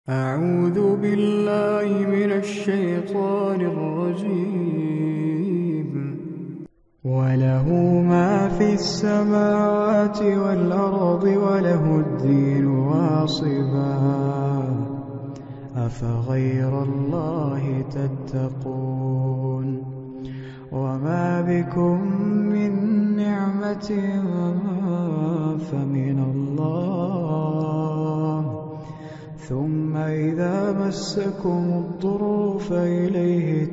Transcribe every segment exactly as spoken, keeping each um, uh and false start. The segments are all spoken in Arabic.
أعوذ بالله من الشيطان الرجيم. وله ما في السماوات والأرض وله الدين واصبا أفغير الله تتقون وما بكم من نعمة فمن الله ثم إذا مسكم الضر فإليه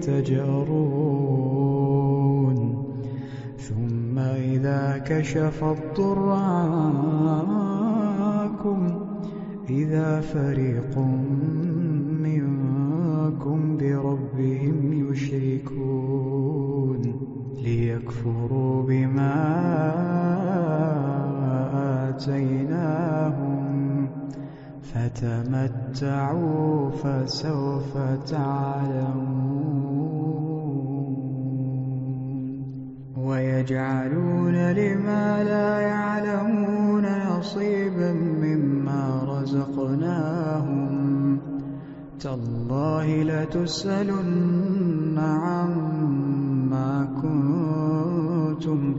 تجأرون ثم إذا كشف الضر عنكم إذا فريق منكم بربهم يشركون ليكفروا بما آتيناهم فتمتعوا فسوف تعلمون ويجعلون لما لا يعلمون نصيبا مما رزقناهم تالله لتسألن عما كنتم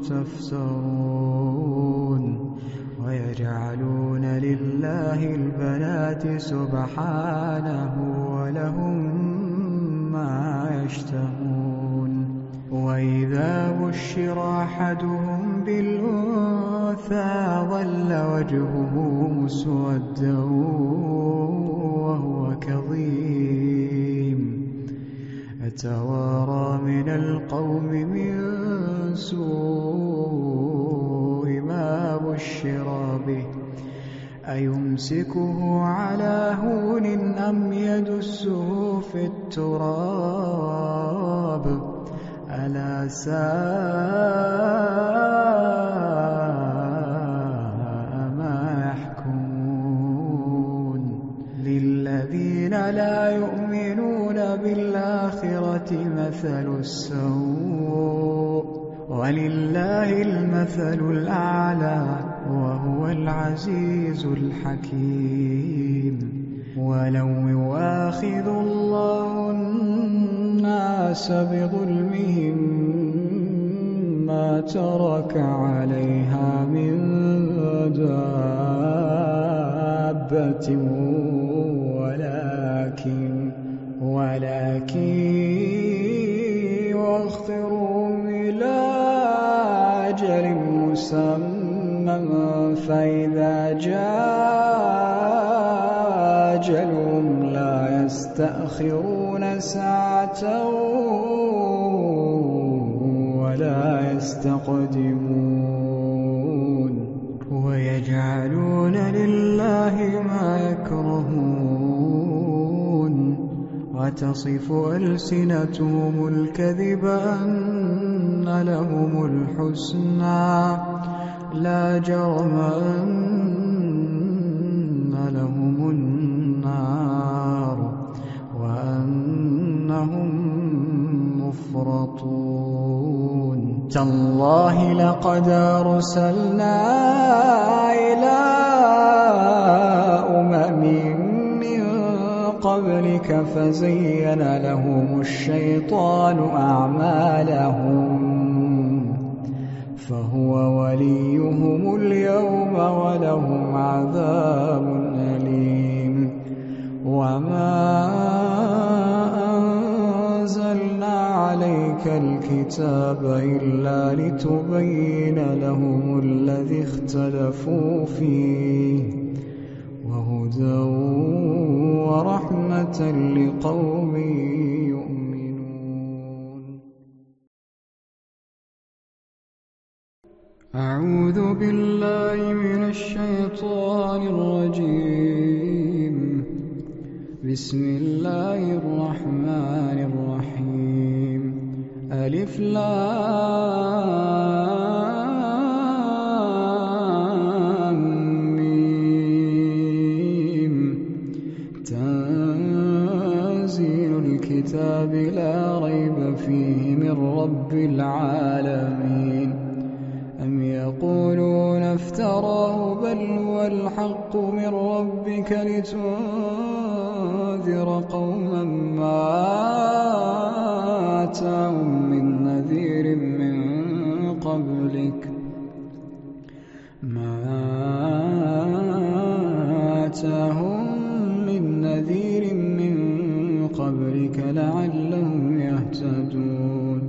تفترون ويجعلون لله البنات سبحانه ولهم ما يشتهون وإذا بشر أحدهم بالأنثى ظل وجهه مسودا وهو كظيم يتوارى من القوم من سوء ما بشر به أيمسكه على هون أم يدسه في التراب ألا ساء ما يحكمون للذين لا يؤمنون بالآخرة مثل السوء ولله المثل الأعلى وهو العزيز الحكيم ولو يؤاخذ الله الناس بظلمهم ما ترك عليها من دابة ولكن ولكن يؤخرهم إلى أجل مسمى فإذا جاء أجلهم لا يستأخرون ساعة ولا يستقدمون ويجعلون لله ما يكرهون وتصف ألسنتهم الكذب أن لهم الحسنى لا جرم أن لهم النار وأنهم مفرطون تالله لقد أرسلنا إلى أمم من قبلك فزين لهم الشيطان أعمالهم فهو وليهم اليوم ولهم عذاب أليم وما أنزلنا عليك الكتاب إلا لتبين لهم الذي اختلفوا فيه وهدى ورحمة لقوم يؤمنون. أعوذ بالله من الشيطان الرجيم. بسم الله الرحمن الرحيم. ألف لام ميم. تنزيل الكتاب لا ريب فيه من رب العالمين. أم يقولون افتراه بل هو الحق من ربك لتنذر لتنذر قوما ما آتاهم من نذير من قبلك ما آتاهم من نذير من قبلك لعلهم يهتدون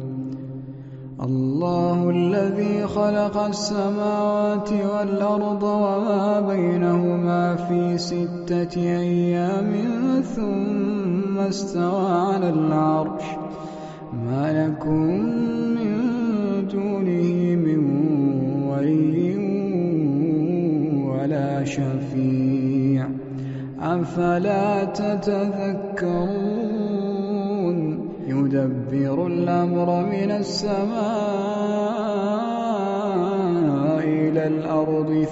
الله الذي خلق السماوات والأرض وما بينهما في ستة أيام ثم استوى على العرش ما لكم من دونه من ولي ولا شفيع أفلا تتذكرون يدبر الأمر من السماء إلى الأرض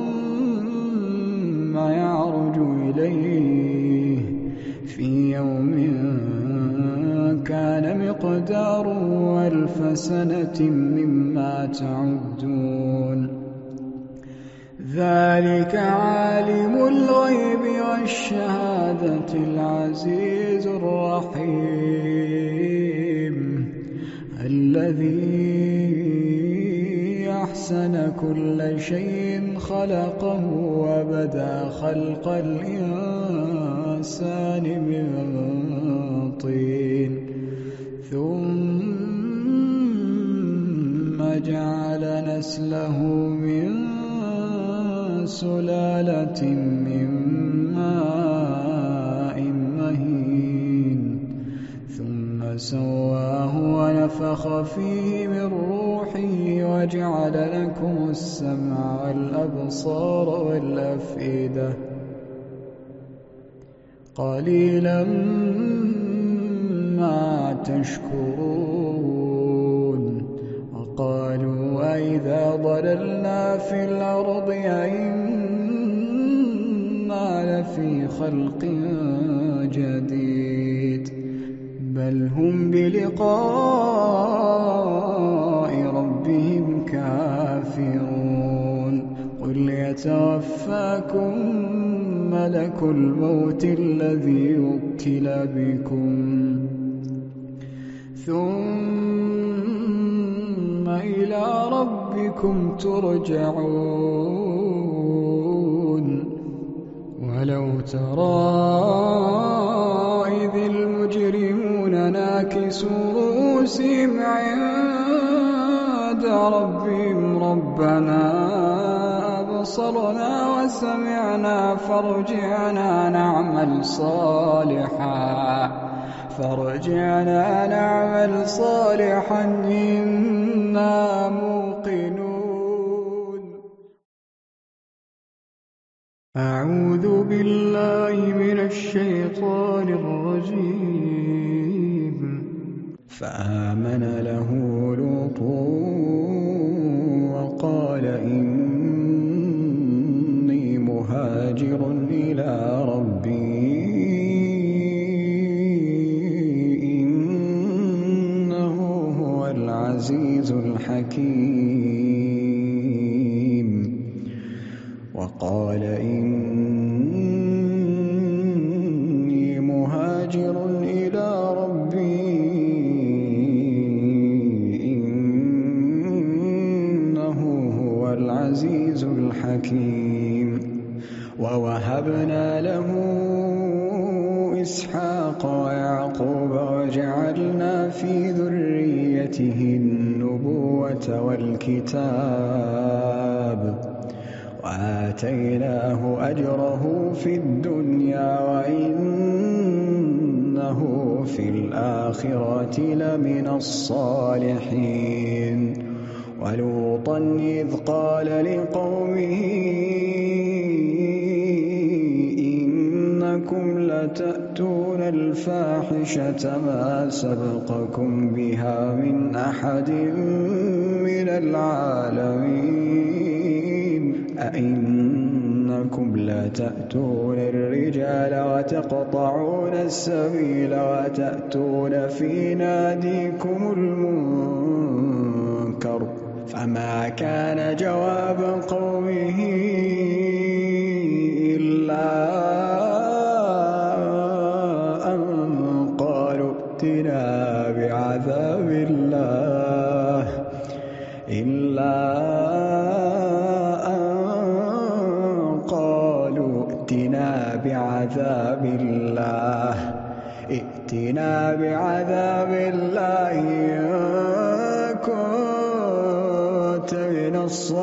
ثم يعرج إليه في يوم كان مقداره ألف سنة مما تعدون ذلك عالم الغيب والشهادة العزيز الرحيم الذي أحسن كل شيء خلقه وبدأ خلق الإنسان من طين ثم جعل نسله من سلالة من ماء مهين ثم سواه ونفخ فيه من روحه وجعل لكم السمع والأبصار والأفئدة قليلا ما تشكرون وقالوا وإذا ضللنا في الأرض أئنا لفي خلق جديد بل هم بلقاء ربهم كافرون قل يتوفاكم ملك الموت الذي وكل بكم ثم إلى ربكم ترجعون ولو ترى إذ المجرمون ناكسوا رؤوسهم عند ربهم ربنا أبصرنا وسمعنا فارجعنا نعمل صالحا فارجعنا نعمل صالحا إنا موقنون أعوذ بالله من الشيطان الرجيم فآمن له لوط وقال إني مهاجر إلى ربي إنه هو العزيز الحكيم وقال إني مهاجر إلى ربي إنه هو العزيز الحكيم ووهبنا له إسحاق ويعقوب وجعلنا في ذريته النبوة والكتاب وآتيناه أجره في الدنيا وإنه في الآخرة لمن الصالحين ولوطا إذ قال لقومه إنكم لتأتون الفاحشة ما سبقكم بها من أحد من العالمين أئنكم لتأتون الرجال وتقطعون السبيل وتأتون في ناديكم المنكر فما كان جواب قومه إلا ائتنا بعذاب الله إلا أن قالوا ائتنا بعذاب الله ائتنا بعذاب الله إن كنت من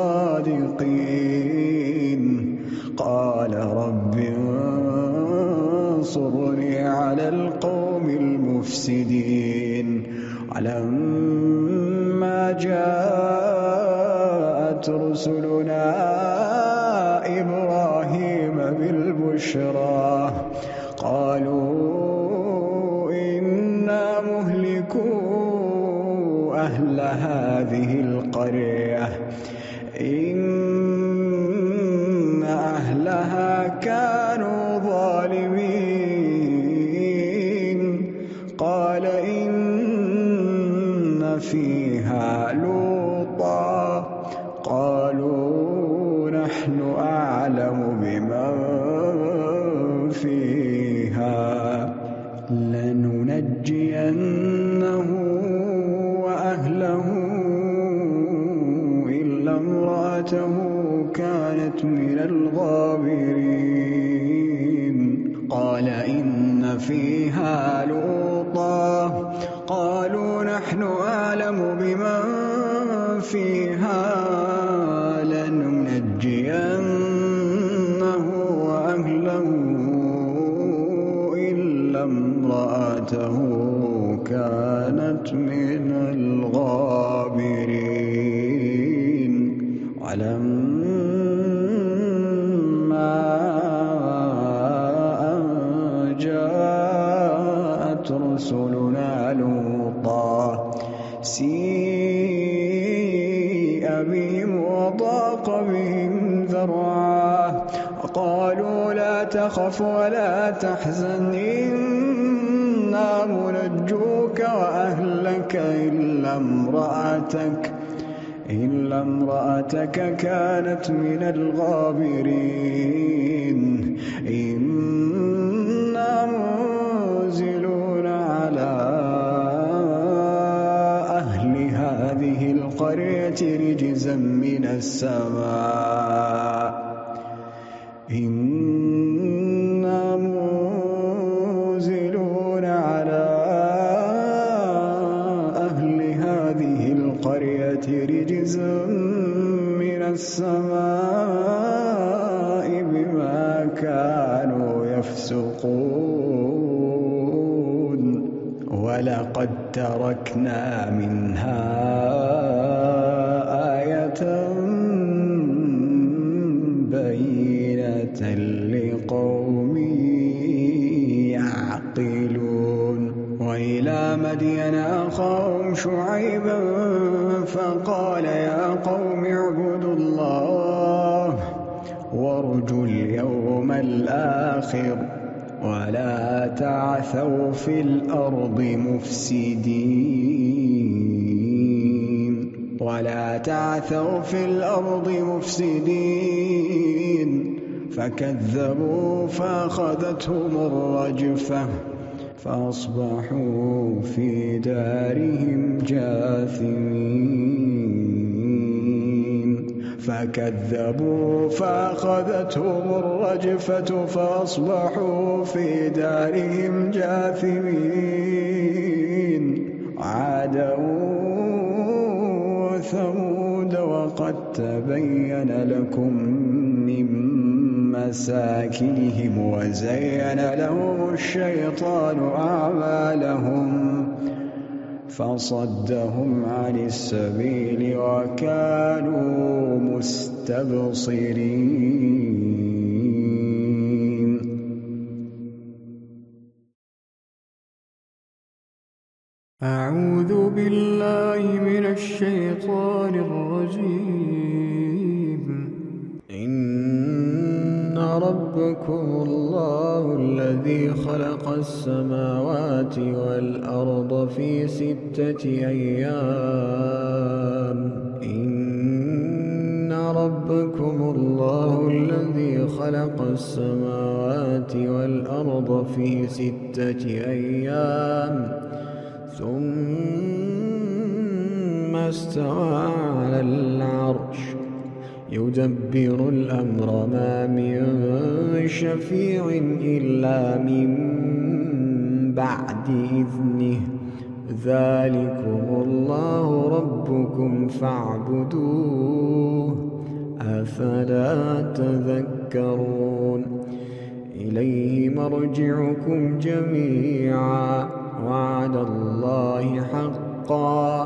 الصادقين قال رب انصرني على القوم المفسدين ولما جاءت رسلنا إبراهيم بالبشرى قالوا إنا مهلكو أهل هذه القرية إن أهلها كانوا ظالمين قال إن فيها لوطا قالوا نحن أعلم بمن فيها لننجينه وأهله إلا امرأته كانت من الغابرين قال إن فيها لوطا قالوا نحن أعلم بمن فيها لننجينه وأهله إلا امرأته كانت من الغابرين ولما أن جاءت رسلنا لوطا سيء بهم وضاق بهم ذرعا وقالوا لا تخف ولا تحزن إنا منجوك وأهلك إلا امرأتك إلا امرأتك كانت من الغابرين إنا منزلون على أهل هذه القرية رجزا من السماء إنا منزلون على أهل هذه القرية رجزا من السماء بما كانوا يفسقون ولقد تركنا منها آية بينة لقوم يعقلون وإلى مدين أخاهم شعيبا فقال يا قوم اعبدوا الله وارجوا اليوم الآخر ولا تعثوا في الأرض مفسدين ولا تعثوا في الأرض مفسدين فكذبوا فأخذتهم الرجفة فأصبحوا في دارهم جاثمين فكذبوا فأخذتهم الرجفة فأصبحوا في دارهم جاثمين عادا وثمود وقد تبين لكم من مساكنهم وزين لهم الشيطان أعمالهم فصدهم عن السبيل وكانوا مستبصرين. أعوذ بالله من الشيطان الرجيم. إن ربكم الله الذي خلق السماوات والأرض في ستة أيام إن ربكم الله الذي خلق السماوات والأرض في ستة أيام ثم استوى على العرش يدبر الأمر ما من شفيع إلا من بعد إذنه ذلكم الله ربكم فاعبدوه أفلا تذكرون إليه مرجعكم جميعا وعد الله حقا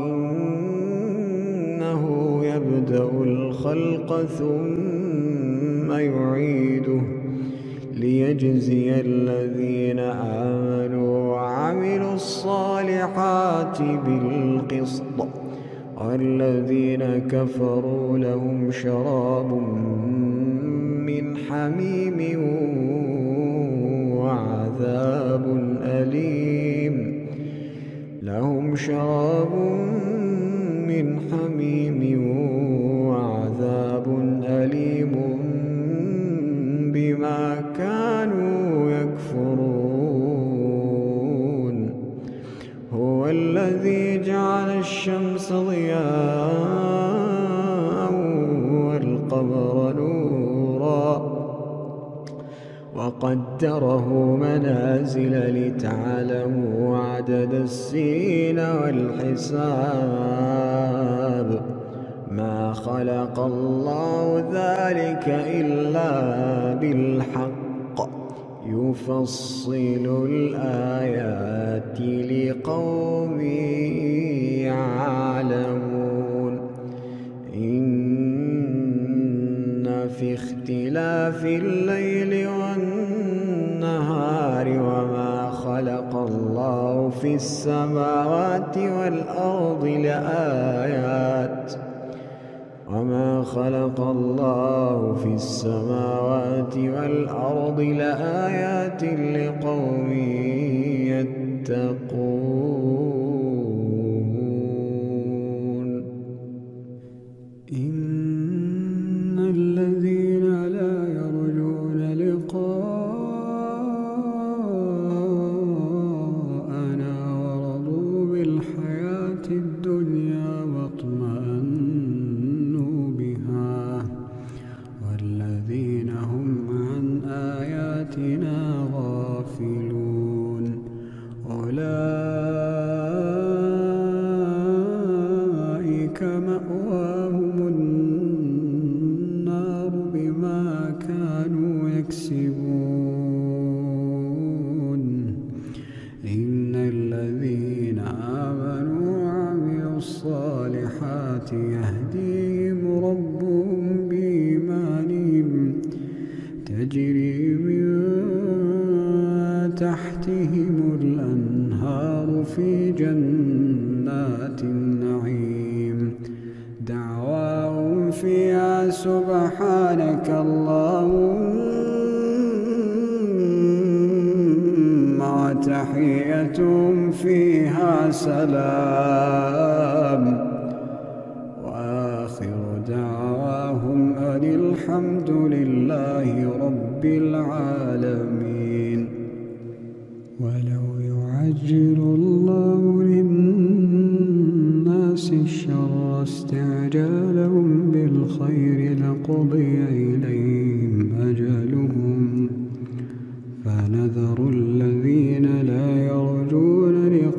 إنه يبدأ الخلق ثم يعيده ليجزي الذين آمنوا وعملوا الصالحات بالقسط والذين كفروا لهم شراب من حميم وعذاب أليم لهم شراب من حميم وعذاب أليم بما كانوا يكفرون هو الذي جعل الشمس ضياء والقمر نورا وقدره منازل لتعلموا عدد السنين والحساب ما خلق الله ذلك إلا بالحق يفصل الآيات لقوم يعلمون إن في اختلاف الليل والنهار وما خلق الله في السماوات والأرض لآيات وما خلق الله في السماوات والأرض لآيات لقوم يتقون إن الذين لا يرجون لقاءنا ورضوا بالحياة الدنيا واطمأنوا والذين هم عن آياتنا غافلون أولئك مأواهم النار بما كانوا يكسبون إن الذين آمنوا وعملوا الصالحات يهديهم ربهم تجري من تحتهم الأنهار في جنات النعيم دعواهم فيها سبحانك اللهم وتحيتهم فيها سلام وآخر دعواهم أن الحمد لله رب العالمين ولو يعجل الله للناس الشر استعجالهم بالخير لقضي إليهم أجلهم فنذر الذين لا يرجون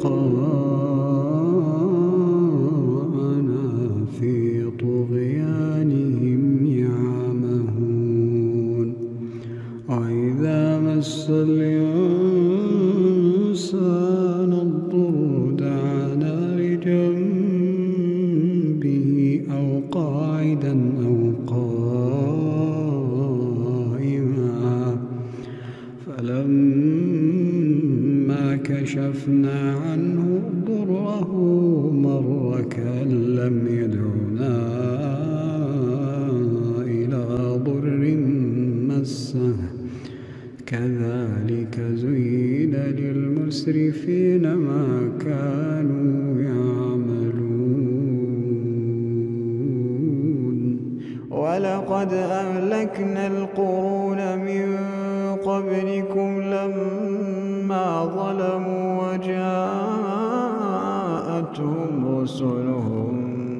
لقاءنا في طغيانهم يعمهون وإذا مس الإنسان الضر دعانا لجنبه أو قاعدا أو قائما فلما كشفنا عنه ضره مر كأن لم يدعنا إلى ضر مسه كذلك زين للمسرفين ما كانوا يعملون ولقد أهلكنا القرون من قبلكم لما ظلموا وجاءتهم رسلهم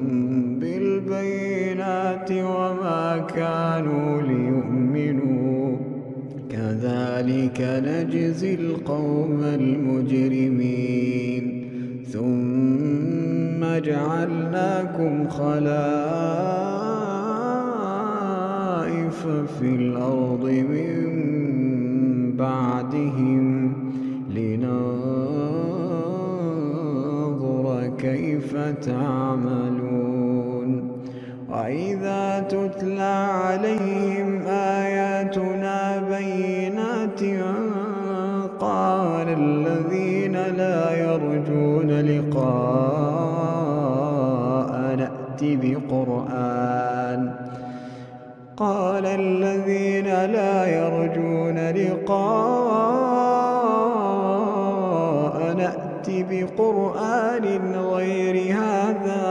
بالبينات وما كانوا ليؤمنوا كذلك نجزي القوم المجرمين ثم جعلناكم خلائف في الأرض من بعدهم لننظر كيف تعملون وإذا تتلى عليهم آياتنا بينات قال الذين لا يرجون لقاء نأتي بقرآن قال الذين لا يرجون لقاء نأتي بقرآن غير هذا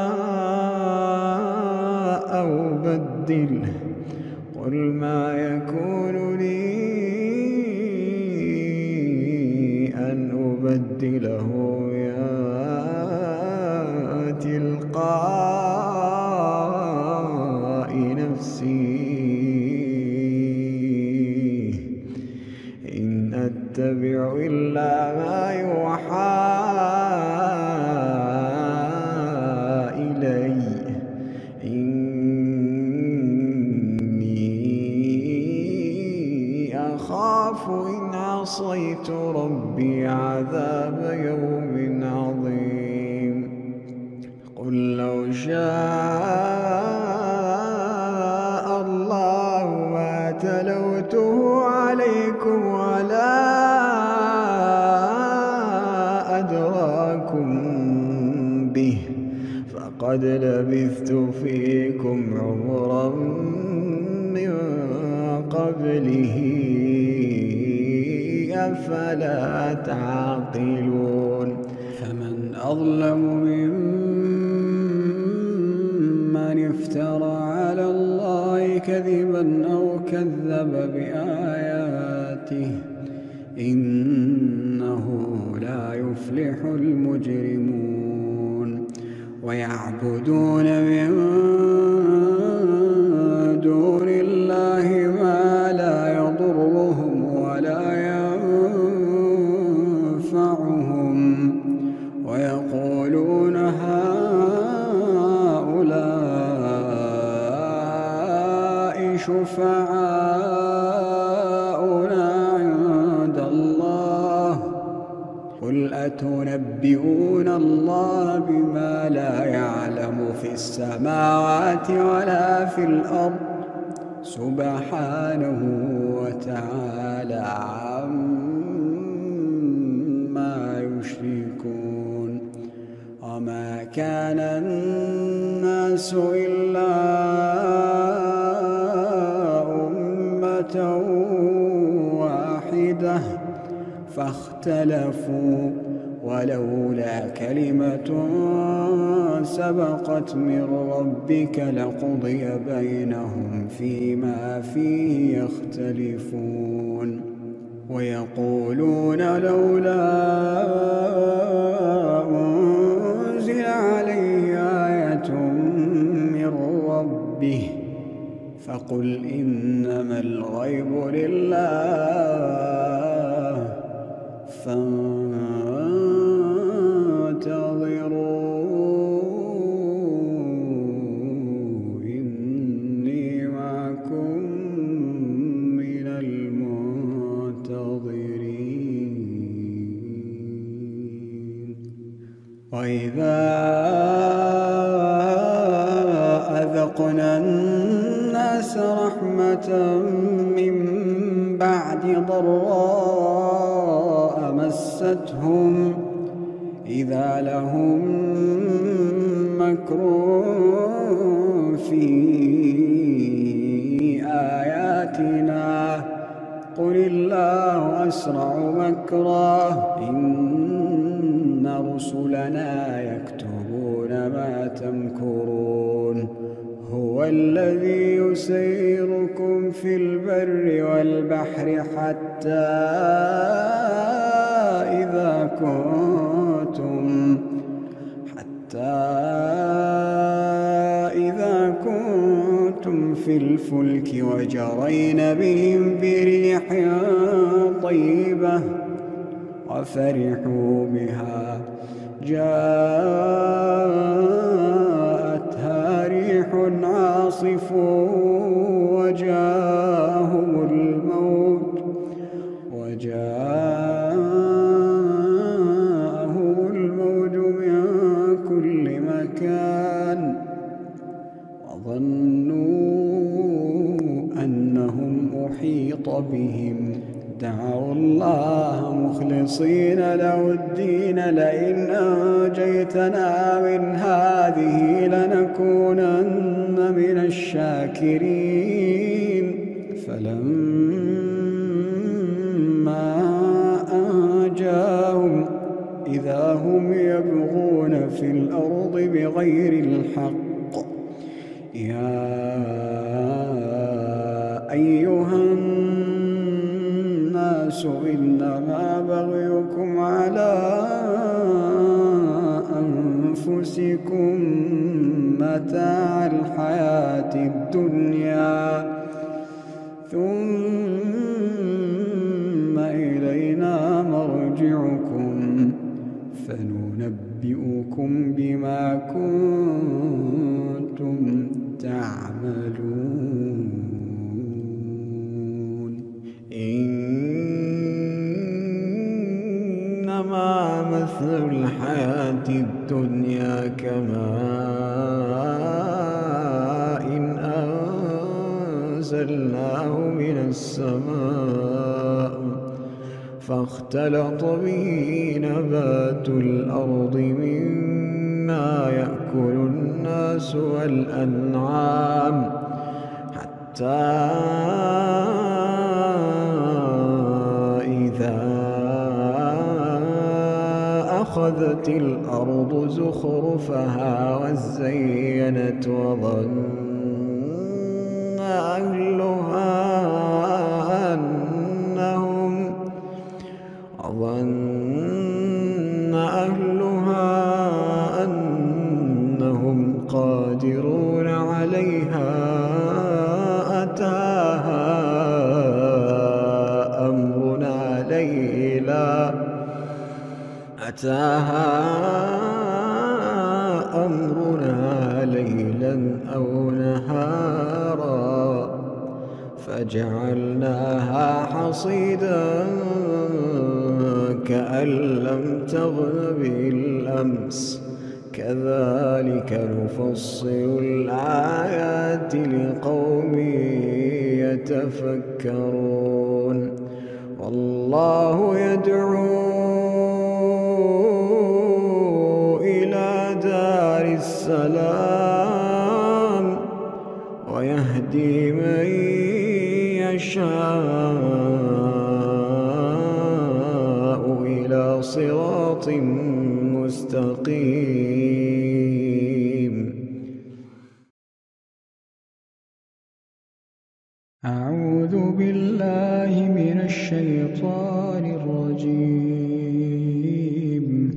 أو بدله قل ما يكون لي أن أبدله يا تلقاء نفسي إن أتبع إلا ما يوحى إلي إني أخاف إن عصيت ربي عذاب يوم عظيم قل لو شاء الله ما تلوته عليكم ولا أدراكم به فقد لبثت فيكم عمرا من قبله أفلا تعقلون فمن أظلم ممن افترى على الله كذبا أو كذب بآياته إنه لا يفلح المجرمون ويعبدون من دون الله ما لا يضرهم ولا ينفعهم ويقولون هؤلاء شفعاؤنا عند الله قل أتنبئون الله بما لا يعلم في السماوات ولا في الأرض سبحانه وتعالى عما يشركون وما كان الناس إلا أمة واحدة فاختلفوا ولولا كلمة سبقت من ربك لقضي بينهم فيما فيه يختلفون ويقولون لولا أنزل عليه آية من ربه فقل إنما الغيب لله فانتظروا إني معكم من المنتظرين وإذا أذقنا الناس رحمة من بعد ضراء مستهم إذا لهم مكر في آياتنا قل الله أسرع مكرا إن رسلنا يكتبون ما تمكرون هو هو الذي يسيركم في البر والبحر حتى إذا كنتم حتى إذا كنتم في الفلك وجرين بهم بريح طيبة وفرحوا بها جاءتها ريح عاصف وجاءهم الموت وجاءهم الموت من كل مكان وظنوا أنهم أحيط بهم دعوا الله مخلصين له الدين لئن أنجيتنا من هذه لنكونن من الشاكرين فلما أنجاهم إذا هم يبغون في الأرض بغير الحق يا أيها الناس إنما بغيكم على أنفسكم متاع الحياة الدنيا ثم إلينا مرجعكم فننبئكم بما كنتم تعملون إنما مثل الحياة الدنيا كماء إن أنزلناه من السماء فاختلط به نبات الأرض مما يأكل الناس والأنعام حتى إذا أخذت الأرض زخرفها وزينت وظن أهلها أنهم وظن أهلها أنهم قادرون عليها أتاها أمرنا ليلا أتاها أمرنا ليلا أو نهارا فجعلناها حصيدا كأن لم تغن بالأمس كذلك نفصل الآيات لقوم يتفكرون والله يدعو إلى دار السلام ويهدي من يشاء إلى صراط مستقيم. أعوذ بالله من الشيطان الرجيم.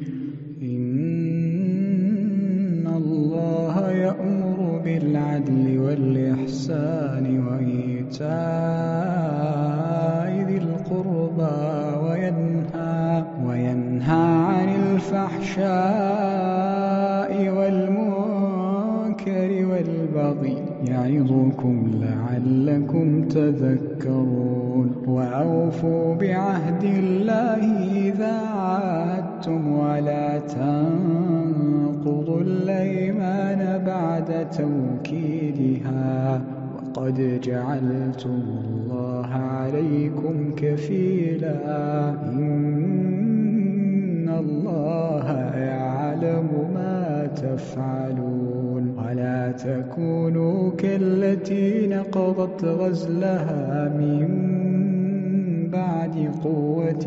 إن الله يأمر بالعدل والإحسان وإيتاء ذي القربى وينهى وينهى عن الفحشاء والمنكر والبغي يعظكم لعلكم تذكرون. وأوفوا بعهد الله إذا عاهدتم ولا تنقضوا الأيمان بعد توكيدها وقد جعلتم الله عليكم كفيلا إن الله يعلم ما تفعلون. ولا تكونوا كالتي نقضت غزلها من بعد قوة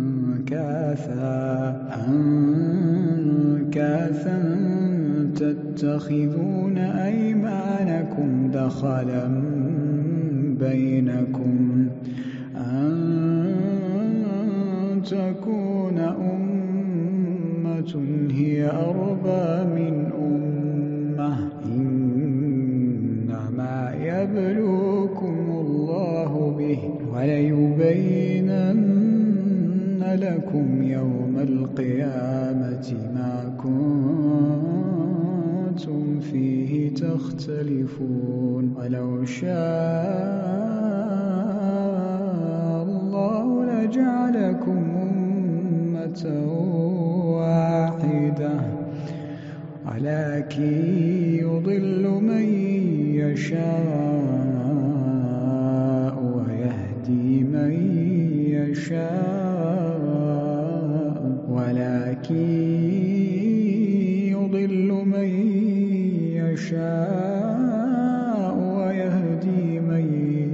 أنكاثا أنكاثا تتخذون أيمانكم دخلا بينكم أن تكون أمة هي أربى من أمة إنما يبلوكم الله به وليبينن لكم يوم القيامة ما كنتم فيه تختلفون ولو شاء الله لجعلكم أمة واحدة ولكن يضل من يشاء ويهدي من يشاء ولكن يضل من يشاء ويهدي من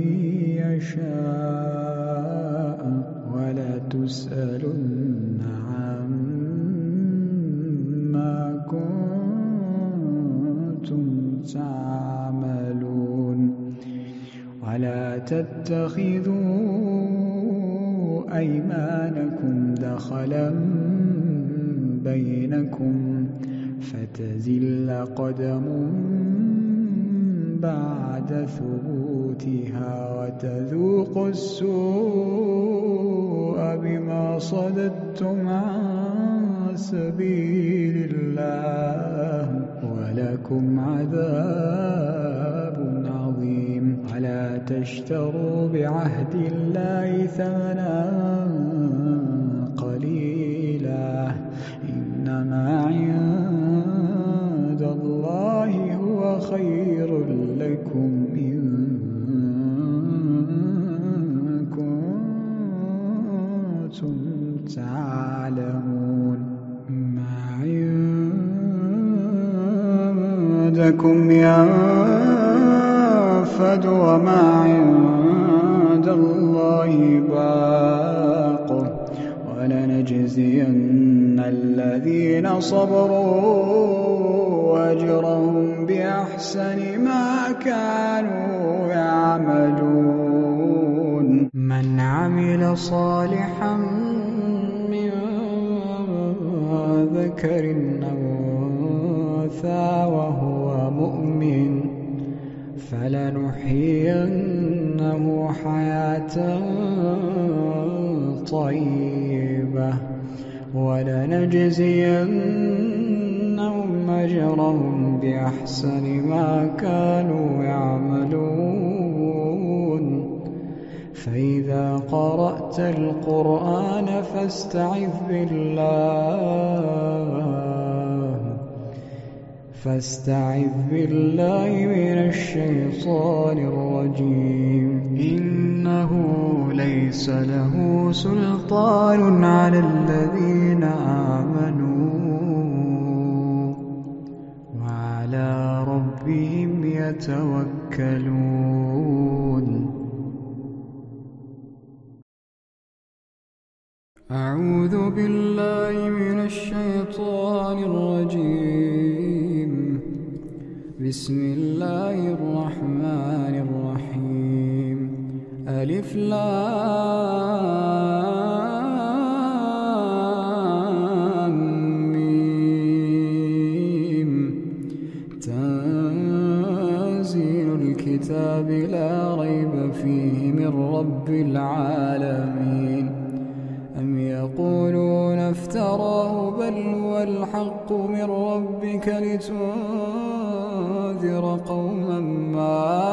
يشاء ولا تسألن عما كنتم تعملون ولا تتخذوا أيمانكم دخلا بينكم فتزل قدم بعد ثبوتها وتذوقوا السوء بما صددتم عن سبيل الله ولكم عذاب عظيم ولا تشتروا بعهد الله ثمنا قليلا إنما عند الله هو خير لكم إن كنتم تعلمون ما عندكم ينفد وما عند الله باق ولنجزين الذين صبروا أجرهم بأحسن ما كانوا يعملون من عمل صالحا من ذكر أو أنثى وهو مؤمن فلنحيينه حياة طيبة ولنجزينهم أجرهم بأحسن ما كانوا يعملون فإذا قرأت القرآن فاستعذ بالله فاستعذ بالله من الشيطان الرجيم إنه ليس له سلطان على الذين آمنوا وعلى ربهم يتوكلون أعوذ بالله من الشيطان الرجيم بسم الله الرحمن الرحيم ألف لام ميم تنزيل الكتاب لا ريب فيه من رب العالمين أم يقولون افتراه بل هو الحق من ربك لتنذر قوما ما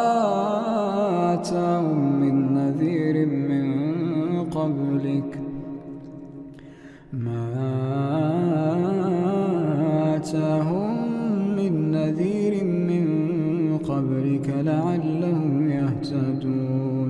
آتاهم من نذير من قبلك ما آتاهم من نذير من قبلك لعلهم يهتدون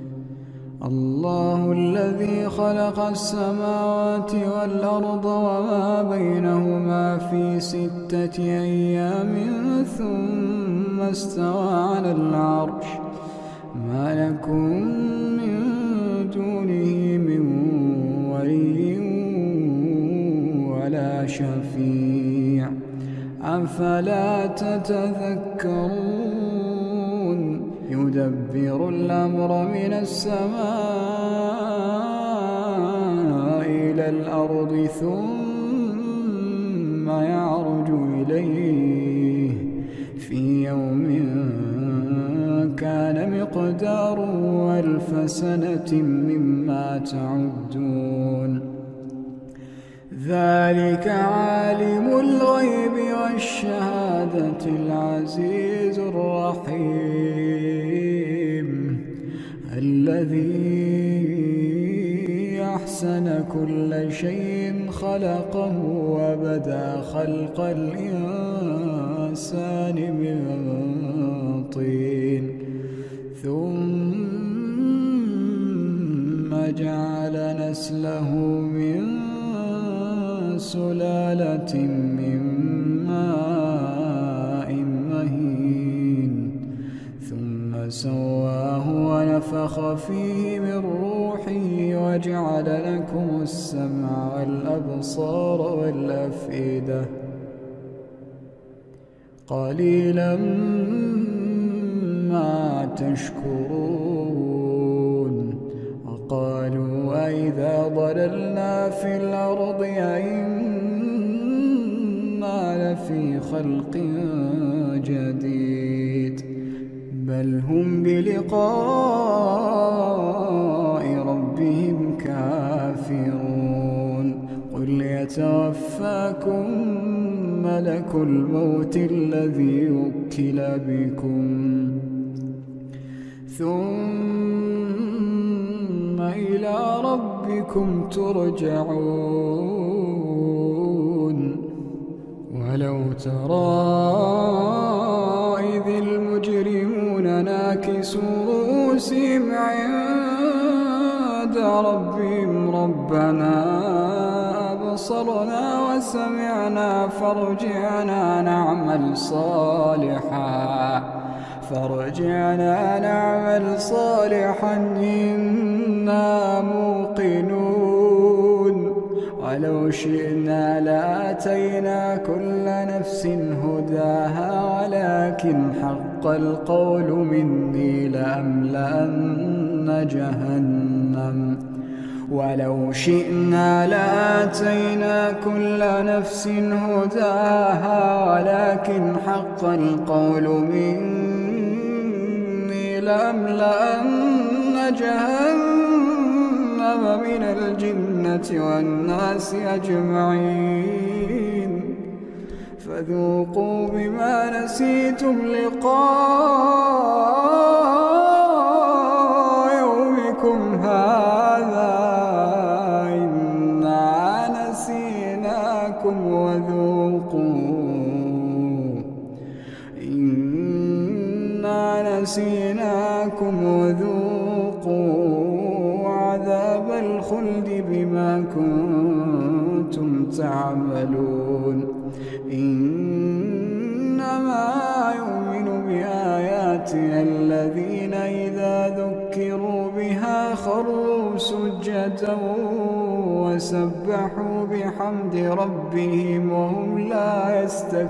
الله الذي خلق السماوات والأرض وما بينهما في ستة أيام ثم استوى على العرش ما لكم من دونه من ولي ولا شفيع أفلا تتذكرون يدبر الأمر من السماء إلى الأرض ثم يعرج إليه في يوم كان مقداره ألف سنة مما تعدون ذلك عالم الغيب والشهادة العزيز الرحيم الذي أحسن كل شيء خلقه وبدأ خلق الإنسان من طين ثم جعل نسله من سلالة من ماء مهين ثم سواه ونفخ فيه من روحه وجعل لكم السمع والأبصار والأفئدة قليلا ما تشكرون وقالوا أئذا ضللنا في الأرض أئنا لفي خلق جديد بل هم بلقاء ربهم كافرون قل يتوفاكم ملك الموت الذي وكل بكم ثم إلى ربكم ترجعون ولو ترى إذ المجرمون ناكسوا رؤوسهم عند ربهم ربنا أبصرنا وسمعنا فارجعنا نعمل صالحا فارجعنا نعمل صالحا إنا موقنون ولو شئنا لآتينا كل نفس هداها ولكن حق القول مني لأملأن جهنم ولو شئنا لآتينا كل نفس هداها ولكن حق القول مني لأملأن جهنم من الجنة والناس أجمعين فذوقوا بما نسيتم لقاء يومكم هذا إنا نسيناكم وذوقوا إنا نسيناكم وذوقوا عذاب الخلد بما كنتم تعملون إنما يؤمن بآياتنا الذين إذا ذكروا بها خروا سجدا وسبحوا بحمد ربهم وهم لا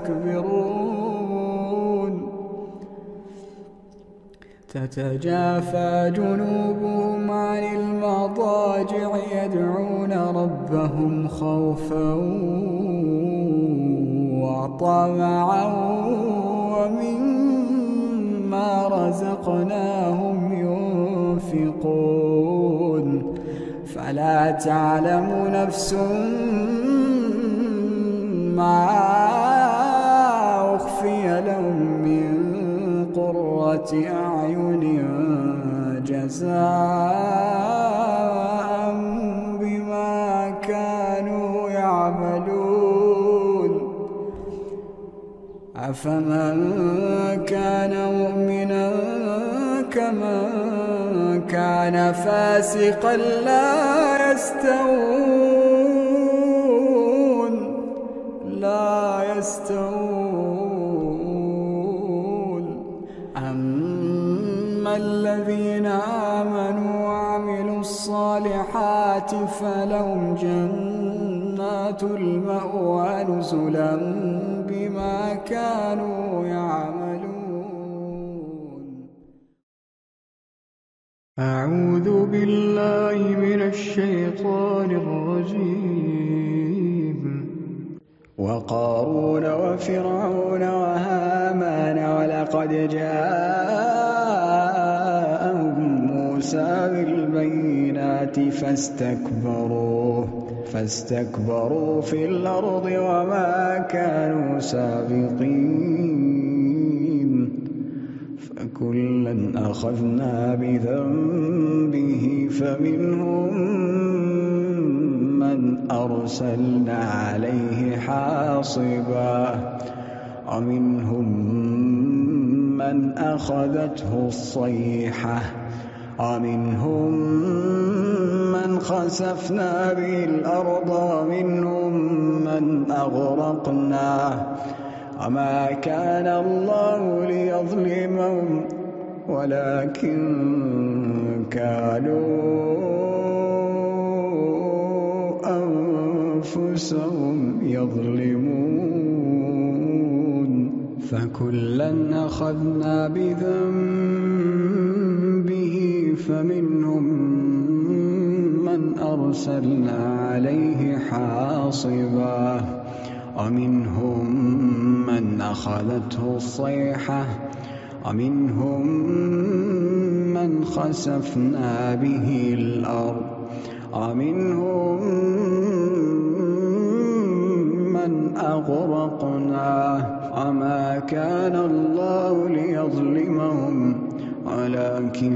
يستكبرون تتجافى جنوبهم عن المضاجع يدعون ربهم خوفا وطمعا ومما رزقناهم ينفقون فلا تعلم نفس ما أخفي لهم من قرة أعين جزاء بما كانوا يعملون أفمن كان مؤمنا كمن كان فاسقا لا يستوون لا يستوون أما الذين آمنوا وعملوا الصالحات فلهم جنات جنات المأوى نزلا بما كانوا يعملون. أعوذ بالله من الشيطان الرجيم. وقارون وفرعون وهامان ولقد جاءهم موسى بالبينات فاستكبروا فاستكبروا في الأرض وما كانوا سابقين فكلا أخذنا بذنبه فمنهم من أرسلنا عليه حاصبا ومنهم من أخذته الصيحة ومنهم من خسفنا به الأرض ومنهم من أغرقنا وما كان الله ليظلمهم ولكن كانوا أنفسهم يظلمون. فكلا أخذنا بذنبه فمنهم من أرسلنا عليه حاصبا ومنهم من أخذته الصيحة ومنهم من خسفنا به الأرض ومنهم من أغرقنا وما كان الله ليظلمهم ولكن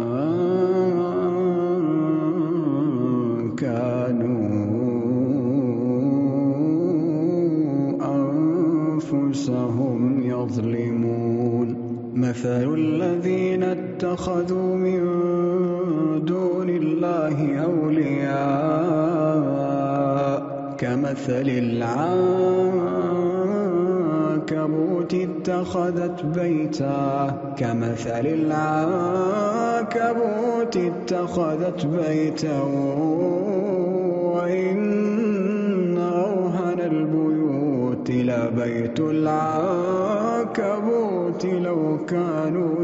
كانوا أنفسهم يظلمون. مثل الذين اتخذوا من دون الله أولياء كمثل العنكبوت اتخذت بيتا كمثل العنكبوت اتخذت بيتا وإن أوهن البيوت لبيت العنكبوت لو كانوا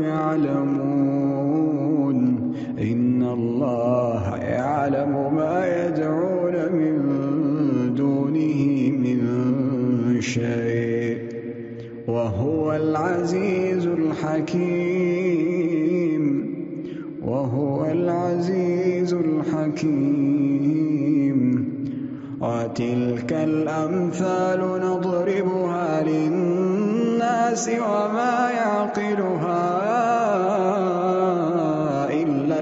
يعلمون. إن الله يعلم ما يدعون من دونه من شيء وهو العزيز الحكيم وهو العزيز الحكيم. وتلك الأمثال نضربها للناس وما يعقلها إلا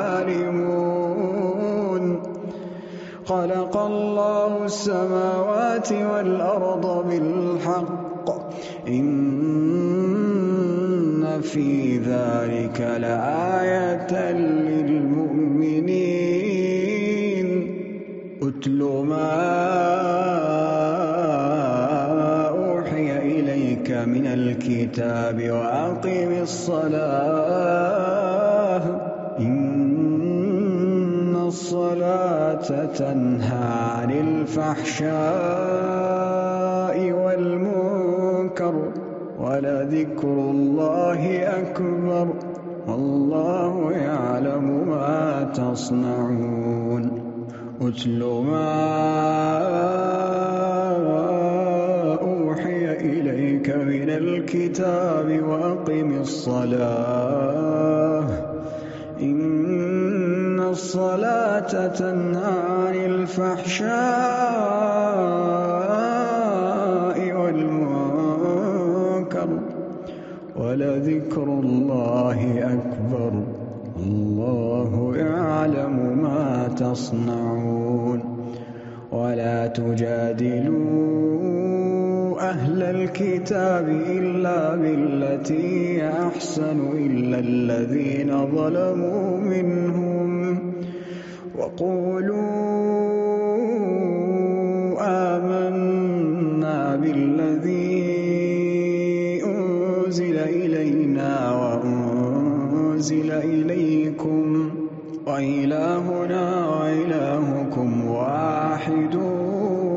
العالمون. خلق الله السماوات والأرض بالحق إن في ذلك لآية للمؤمنين. أتل ما أوحي إليك من الكتاب وأقم الصلاة إن الصلاة تنهى عن الفحشاء والمنكر ولذكر الله أكبر والله يعلم ما تصنعون. أتل ما أوحي إليك من الكتاب وأقم الصلاة إن الصلاة تنهى عن الفحشاء والمنكر ولذكر الله أكبر الله يعلم ما تصنعون. ولا تجادلوا أهل الكتاب إلا بالتي هي أحسن إلا الذين ظلموا منهم وقولوا آمنا بالذي أنزل إلينا وأنزل إليكم وإلهنا وإلهكم واحد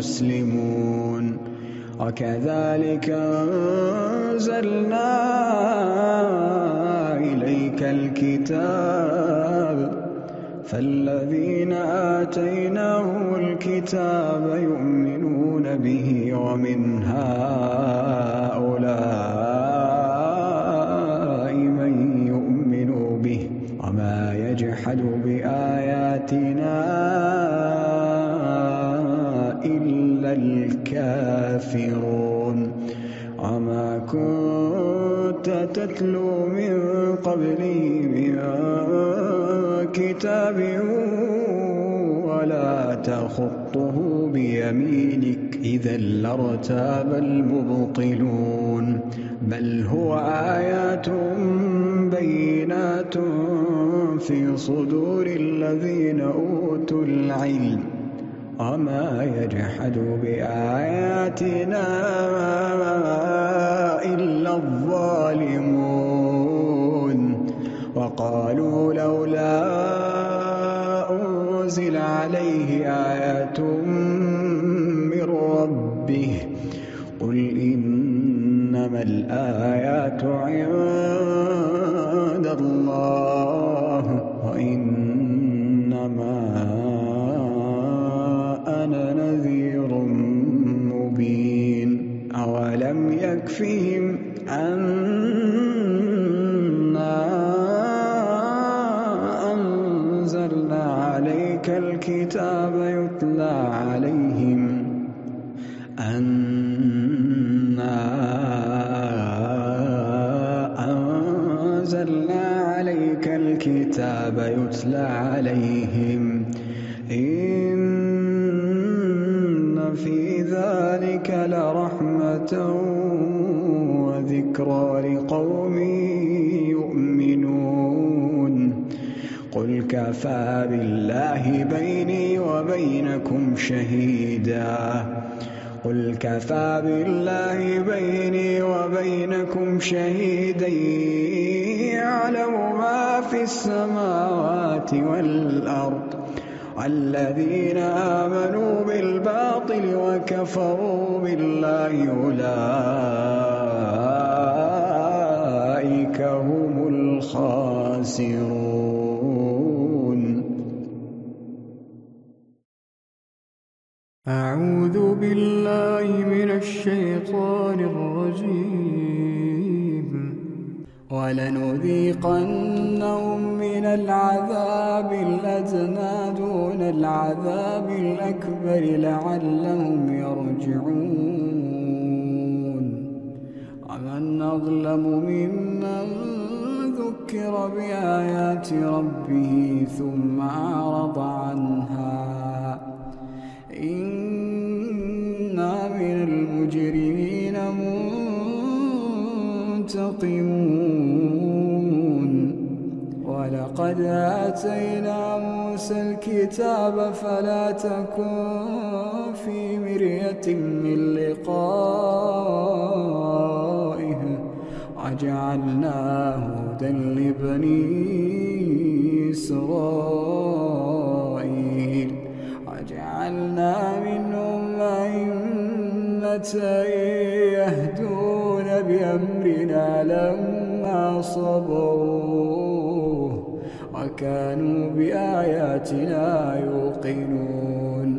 مسلمون وكذلك أنزلنا إليك الكتاب فالذين آتيناهم الكتاب يؤمنون به ومن هؤلاء من يؤمن به وما يجحد بآياتنا إلا الكافرون وما كنت تتلو من قبله من كتاب ولا تخطه بيمينك إذا لارتاب المبطلون بل هو آيات بينات في صدور الذين أوتوا العلم وما يجحد بآياتنا إلا الظالمون وقالوا لولا أنزل عليه آيات من ربه قل إنما الآيات عند الله وإنما أنا نذير مبين أولم يكفهم أنا أنزلنا عليك الكتاب يتلى عليهم أنا أنزلنا عليك الكتاب يتلى عليهم إن في ذلك لرحمة وذكرى لقوم يؤمنون قل كفى بالله بيني وبينكم شهيدا قل كفى بالله بيني وبينكم شهيدا يعلم ما في السماوات والأرض الذين آمنوا بالباطل وكفروا بالله أولئك هم الخاسرون. أعوذ بالله من الشيطان الرجيم. ولنذيقنهم من العذاب الأدنى دون العذاب الأكبر لعلهم يرجعون. ومن أظلم ممن ذكر بآيات ربه ثم أعرض عنها إنا من المجرمين منتقمون. ولقد آتينا موسى الكتاب فلا تكن في مرية من لقائه وجعلناه هدى لبني إسرائيل وجعلنا منهم أئمة يهدون بأمرنا لما صبروا وكانوا بآياتنا يوقنون.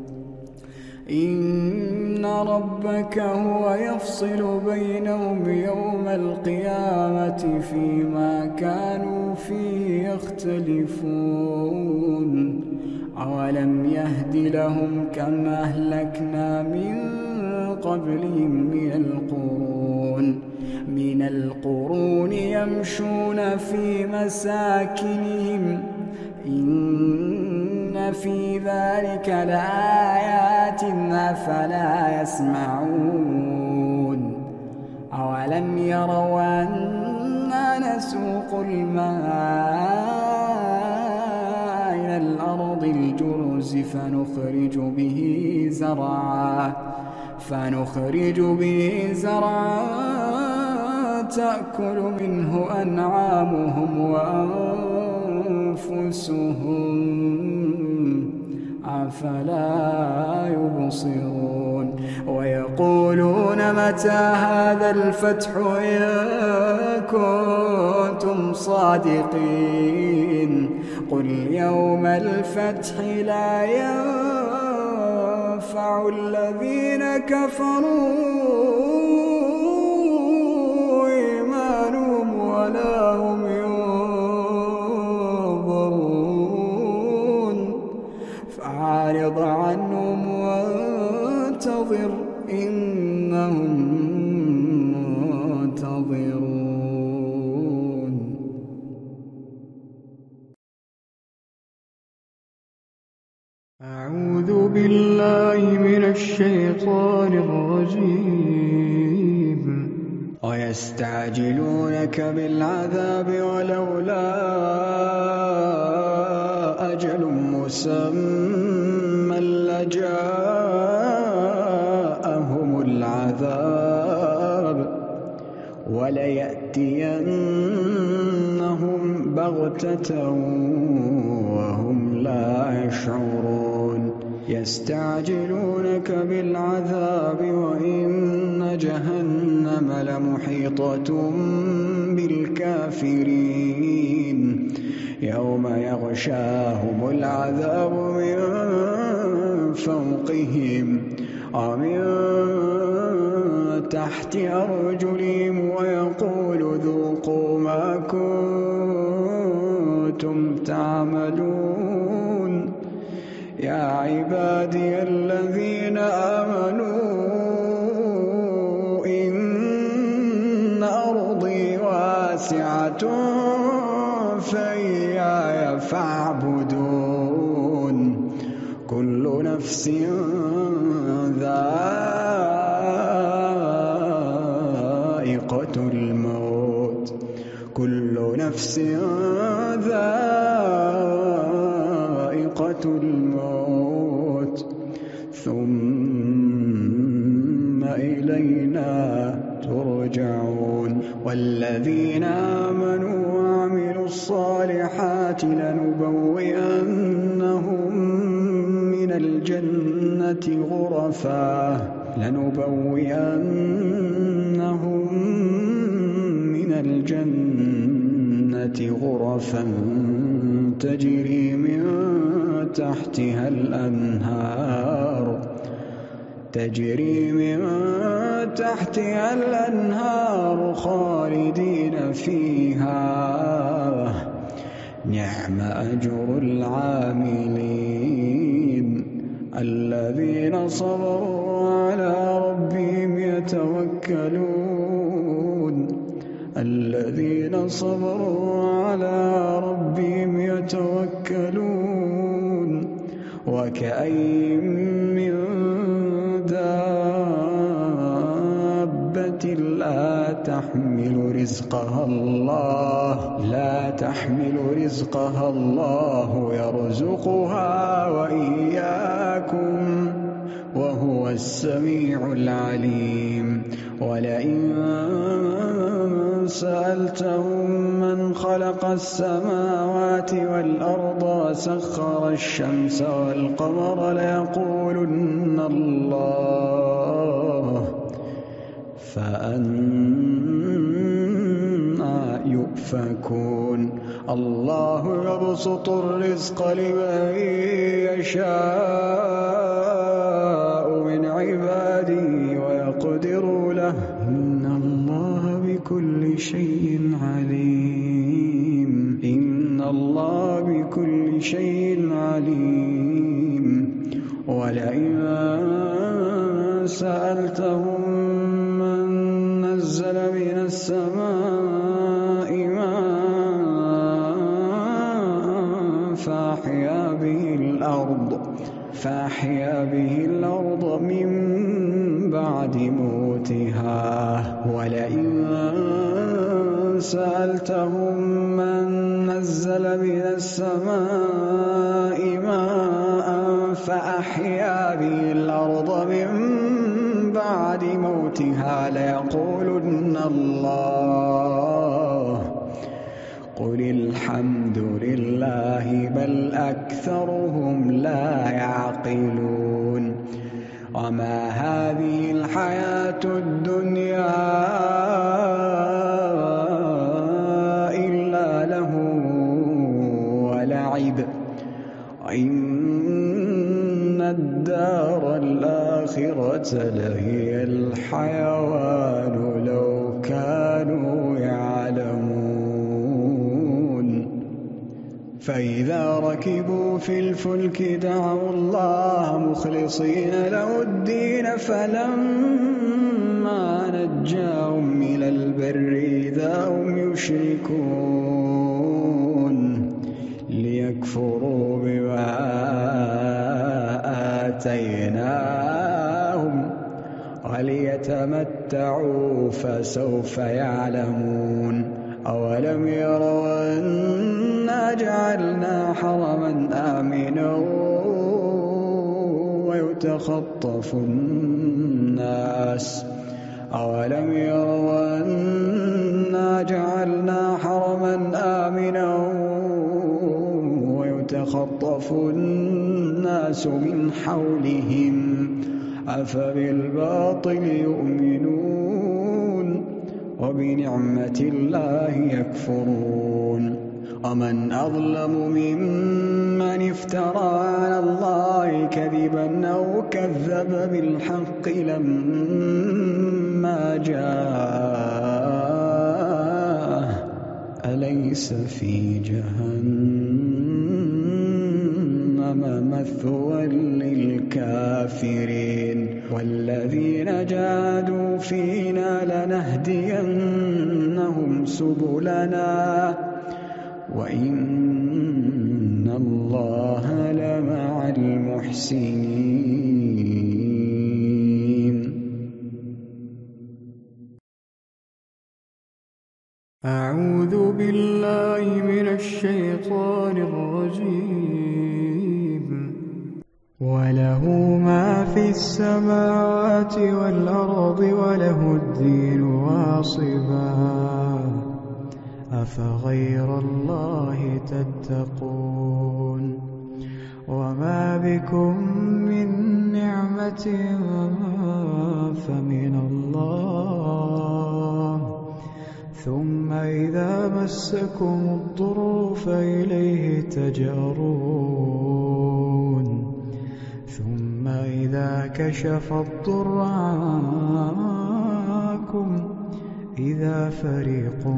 إن ربك هو يفصل بينهم يوم القيامة فيما كانوا فيه يختلفون. أولم يهد لهم كم أهلكنا من قبلهم من القرون من القرون يمشون في مساكنهم إن في ذلك لآيات أفلا يسمعون. أولم يروا أنا نسوق الماء إلى الأرض الجرز فنخرج به زرعا فنخرج به زرعا تأكل منه أنعامهم وأنفسهم أفلا يبصرون ويقولون متى هذا الفتح إن كنتم صادقين قل يوم الفتح لا ينفع الذين كفروا إيمانهم ولا هم ينظرون فأعرض عنهم وانتظر إنهم منتظرون. أعوذ بالله من الشيطان الرجيم. ويستعجلونك بالعذاب ولولا أجل مسمى لجاءهم العذاب وليأتينهم بغتة وهم لا يشعرون. يستعجلونك بالعذاب وإن جهنم لمحيطة بالكافرين يوم يغشاهم العذاب من فوقهم ومن تحت أرجلهم ويقول ذوقوا ما كنتم تعملون. يا عبادي الذين آمنوا إن أرضي واسعة فإياي فاعبدون. كل نفس ذائقة الموت كل نفس ذائقة الموت ثم إلينا ترجعون. والذين آمنوا وعملوا الصالحات لنبوئنهم من الجنة غرفا لنبوئنهم من الجنة غرفا تجري من تحتها الأنهار تجري من تحتها الأنهار خالدين فيها نعم أجر العاملين. الذين صبروا على ربهم يتوكلون الذين صبروا على ربهم يتوكلون. وكأين من دابة لا تحمل رزقها الله لا تحمل رزقها الله يرزقها وإياكم وهو السميع العليم. ولئن سألتهم من خلق السماوات والأرض وسخر الشمس والقمر ليقولن الله فأنى يؤفكون. الله يبسط الرزق لمن يشاء من عباده ويقدر له إن الله بكل شيء عليم إن الله بكل شيء عليم. ولئن سألتهم من نزل من السماء ماء فأحيا به الأرض فأحيا به الأرض من بعد موتها. ولئن سألتهم من نزل من السماء ماء فأحيا به الأرض من بعد موتها ليقولن الله قل الحمد لله بل أكثرهم لا يعقلون وما هذه الحياة الدنيا إلا لهو ولعب وإن الدار الآخرة لهي الحيوان لو كانوا يعلمون فإذا ركبوا في الفلك دعوا الله مخلصين له الدين فلما نجاهم إلى البر إذا هم يشركون ليكفروا بما آتيناهم وليتمتعوا فسوف يعلمون أولم يروا أنا جعلنا حرما آمنا ويتخطف الناس أولم يروا أنا جعلنا حرما آمنا ويتخطف الناس من حولهم أفبالباطل يؤمنون وبنعمة الله يكفرون ومن أظلم ممن افترى على الله كذبا أو كذب بالحق لما جاءه أليس في جهنم مثوى للكافرين والذين جاهدوا فينا لنهدينهم سبلنا وإن الله لمع المحسنين. أعوذ بالله من الشيطان الرجيم. وله ما في السماوات والأرض وله الدين واصبا أفغير الله تتقون وما بكم من نعمة فمن الله ثم إذا مسكم الضر فإليه تجأرون ثم إذا كشف الضر عنكم إذا فريق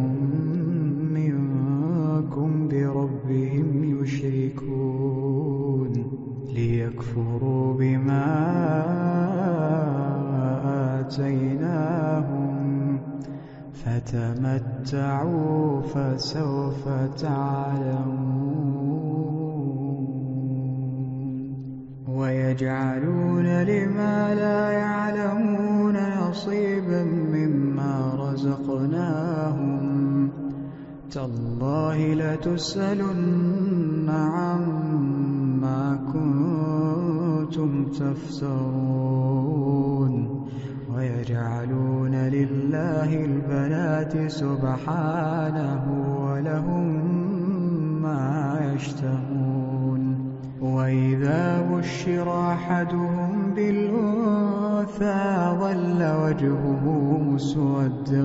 منكم بربهم يشركون ليكفروا بما آتيناهم فتمتعوا فسوف تعلمون ويجعلون لما لا يعلمون نصيبا مما رزقناهم تالله لتسألن عما كنتم تفترون ويجعلون لله البنات سبحانه ولهم ما يشتهون وإذا بشر أحدهم بالأنثى ظل وجهه مسودا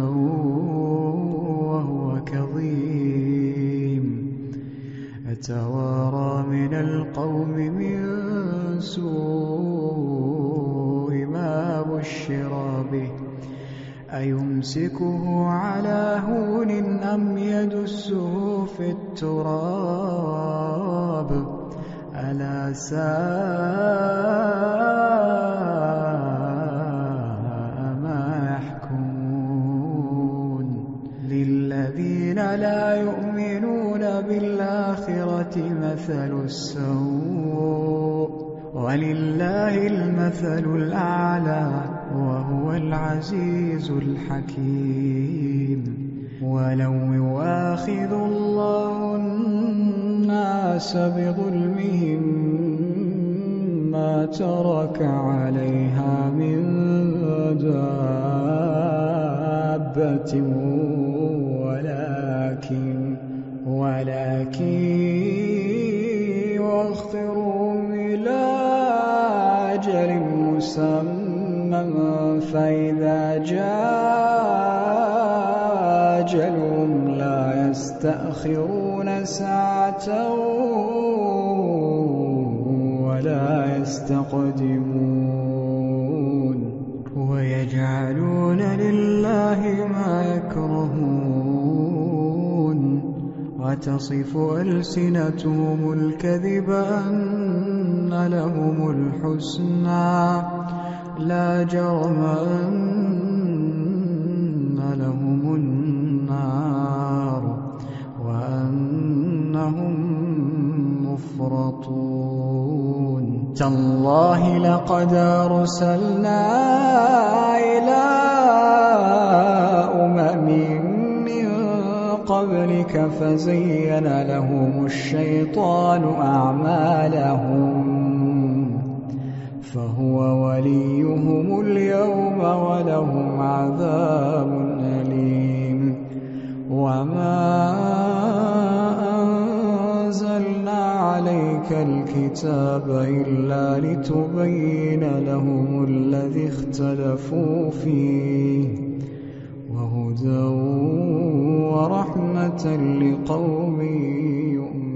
وهو كظيم يتوارى من القوم من سوء ما بشر به أيمسكه على هون أم يدسه في التراب ألا ساء ما يحكمون للذين لا يؤمنون بالآخرة مثل السوء ولله المثل الأعلى وهو العزيز الحكيم ولو يؤاخذ الله الناس بظلمهم ما ترك عليها من دابة ولكن ولكن يؤخرهم إلى أجل مسمى فإذا جاء أجلهم لا يستأخرون ساعة ولا يستقدمون ويجعلون لله ما يكرهون وتصف ألسنتهم الكذب أن لهم الحسنى لا جرم أن لهم النار وأنهم مفرطون تالله لقد أرسلنا إلى أمم من قبلك فزين لهم الشيطان أعمالهم فهو وليهم اليوم ولهم عذاب أليم وما أنزلنا عليك الكتاب إلا لتبين لهم الذي اختلفوا فيه وهدى ورحمة لقوم يؤمنون